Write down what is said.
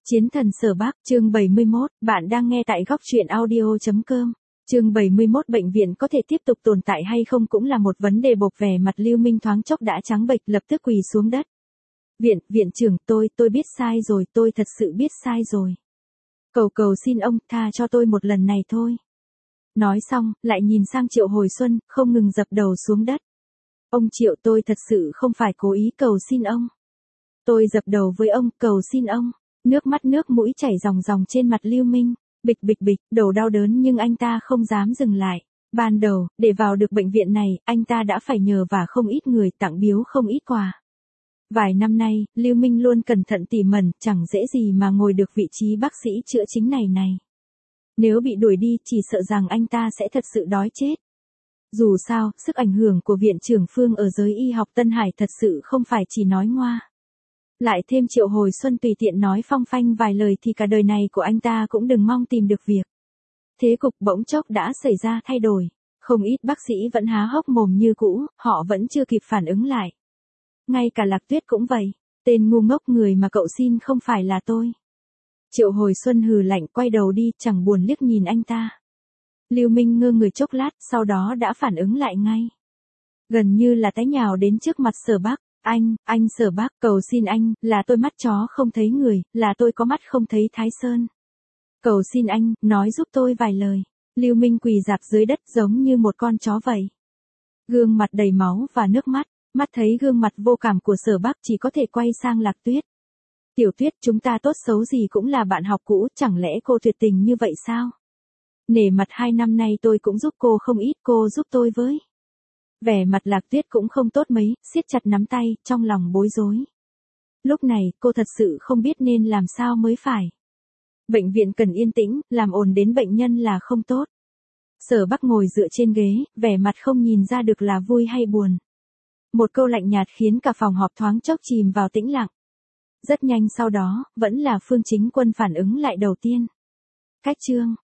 Chiến thần Sở Bắc, chương 71, bạn đang nghe tại góc truyện audio.com. Chương 71 bệnh viện có thể tiếp tục tồn tại hay không cũng là một vấn đề bộc vẻ mặt Lưu Minh thoáng chốc đã trắng bệch lập tức quỳ xuống đất. Viện trưởng tôi biết sai rồi, tôi thật sự biết sai rồi. Cầu xin ông tha cho tôi một lần này thôi. Nói xong, lại nhìn sang Triệu Hồi Xuân, không ngừng dập đầu xuống đất. Ông Triệu, tôi thật sự không phải cố ý, cầu xin ông. Tôi dập đầu với ông, cầu xin ông. Nước mắt nước mũi chảy ròng ròng trên mặt Lưu Minh, bịch, đầu đau đớn nhưng anh ta không dám dừng lại. Ban đầu, để vào được bệnh viện này, anh ta đã phải nhờ vả không ít người, tặng biếu không ít quà. Vài năm nay, Lưu Minh luôn cẩn thận tỉ mẩn, chẳng dễ gì mà ngồi được vị trí bác sĩ chữa chính này. Nếu bị đuổi đi, chỉ sợ rằng anh ta sẽ thật sự đói chết. Dù sao, sức ảnh hưởng của viện trưởng Phương ở giới y học Tân Hải thật sự không phải chỉ nói ngoa. Lại thêm Triệu Hồi Xuân tùy tiện nói phong phanh vài lời thì cả đời này của anh ta cũng đừng mong tìm được việc. Thế cục bỗng chốc đã xảy ra thay đổi. Không ít bác sĩ vẫn há hốc mồm như cũ, họ vẫn chưa kịp phản ứng lại. Ngay cả Lạc Tuyết cũng vậy. Tên ngu ngốc, người mà cậu xin không phải là tôi. Triệu Hồi Xuân hừ lạnh quay đầu đi, chẳng buồn liếc nhìn anh ta. Lưu Minh ngơ người chốc lát, sau đó đã phản ứng lại ngay. Gần như là té nhào đến trước mặt Sở Bắc. Anh Sở Bắc, cầu xin anh, là tôi mắt chó không thấy người, là tôi có mắt không thấy Thái Sơn. Cầu xin anh, nói giúp tôi vài lời. Lưu Minh quỳ rạp dưới đất giống như một con chó vậy. Gương mặt đầy máu và nước mắt, mắt thấy gương mặt vô cảm của Sở Bắc chỉ có thể quay sang Lạc Tuyết. Tiểu Tuyết, chúng ta tốt xấu gì cũng là bạn học cũ, chẳng lẽ cô tuyệt tình như vậy sao? Nể mặt 2 năm nay tôi cũng giúp cô không ít, cô giúp tôi với. Vẻ mặt Lạc Tuyết cũng không tốt mấy, siết chặt nắm tay, trong lòng bối rối. Lúc này, cô thật sự không biết nên làm sao mới phải. Bệnh viện cần yên tĩnh, làm ồn đến bệnh nhân là không tốt. Sở Bắc ngồi dựa trên ghế, vẻ mặt không nhìn ra được là vui hay buồn. Một câu lạnh nhạt khiến cả phòng họp thoáng chốc chìm vào tĩnh lặng. Rất nhanh sau đó, vẫn là Phương Chính Quân phản ứng lại đầu tiên. Cách chương